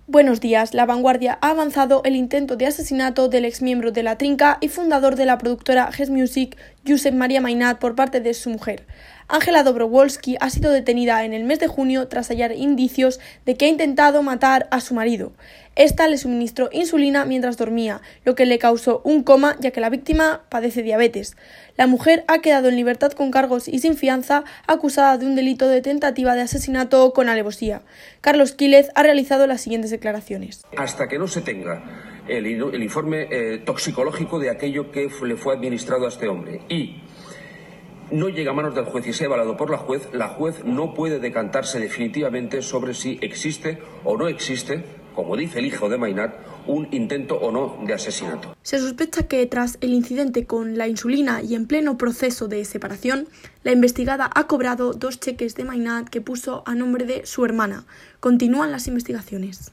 Buenos días. La Vanguardia ha avanzado el intento de asesinato del exmiembro de La Trinca y fundador de la productora Hess Music, Josep Maria Mainat, por parte de su mujer. Ángela Dobrowolski ha sido detenida en el mes de junio tras hallar indicios de que ha intentado matar a su marido. Esta le suministró insulina mientras dormía, lo que le causó un coma, ya que la víctima padece diabetes. La mujer ha quedado en libertad con cargos y sin fianza, acusada de un delito de tentativa de asesinato con alevosía. Carlos Quílez ha realizado las siguientes declaraciones. Hasta que no se tenga el informe toxicológico de aquello que le fue administrado a este hombre y no llega a manos del juez y sea avalado por la juez no puede decantarse definitivamente sobre si existe o no existe, como dice el hijo de Mainat, un intento o no de asesinato. Se sospecha que tras el incidente con la insulina y en pleno proceso de separación, la investigada ha cobrado 2 cheques de Mainat que puso a nombre de su hermana. Continúan las investigaciones.